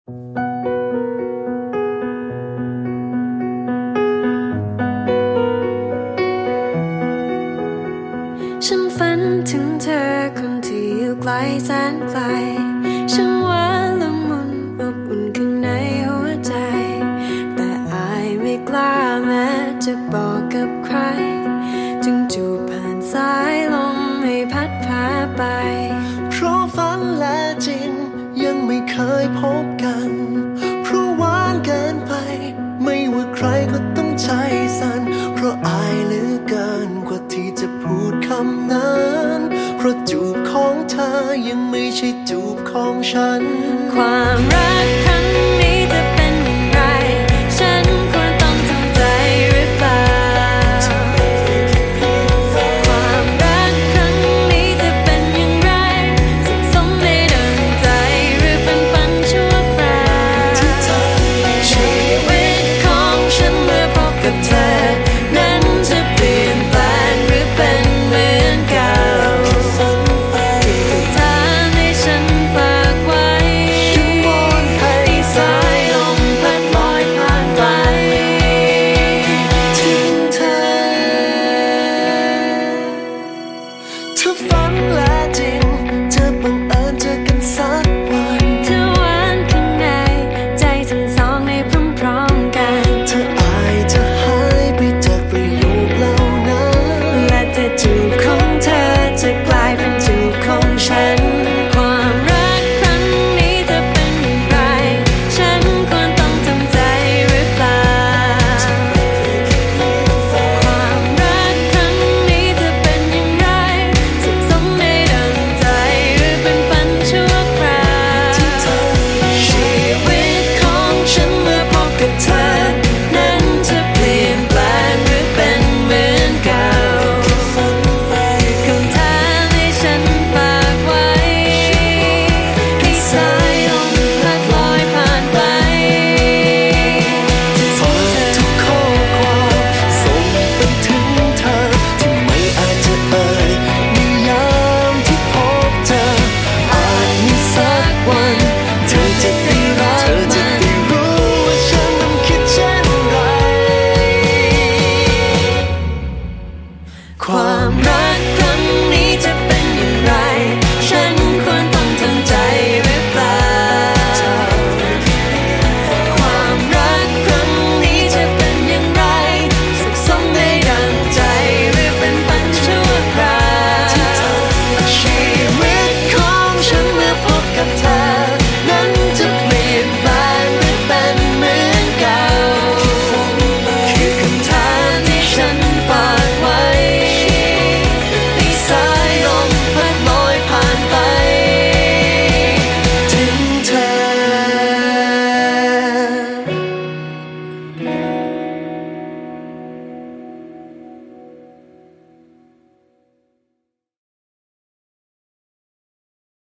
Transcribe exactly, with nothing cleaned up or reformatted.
ฉันฝันถึงเธอคนที่อยู่ไกลแสนไกลช่างหวานละมุนอบอุ่นข้างในหัวใจแต่อายไม่กล้าแม้จะบอกกับใครจึงจูบผ่านสายลมให้พัดพาไปเพราะฝันและจริงยังไม่เคยพบกันเพราะหวานเกินไปไม่ว่าใครก็ต้องใจสั่นเพราะอายเหลือเกินกว่าที่จะพูดคำนั้นเพราะจูบของเธอยังไม่ใช่จูบของฉันความรักครั้ง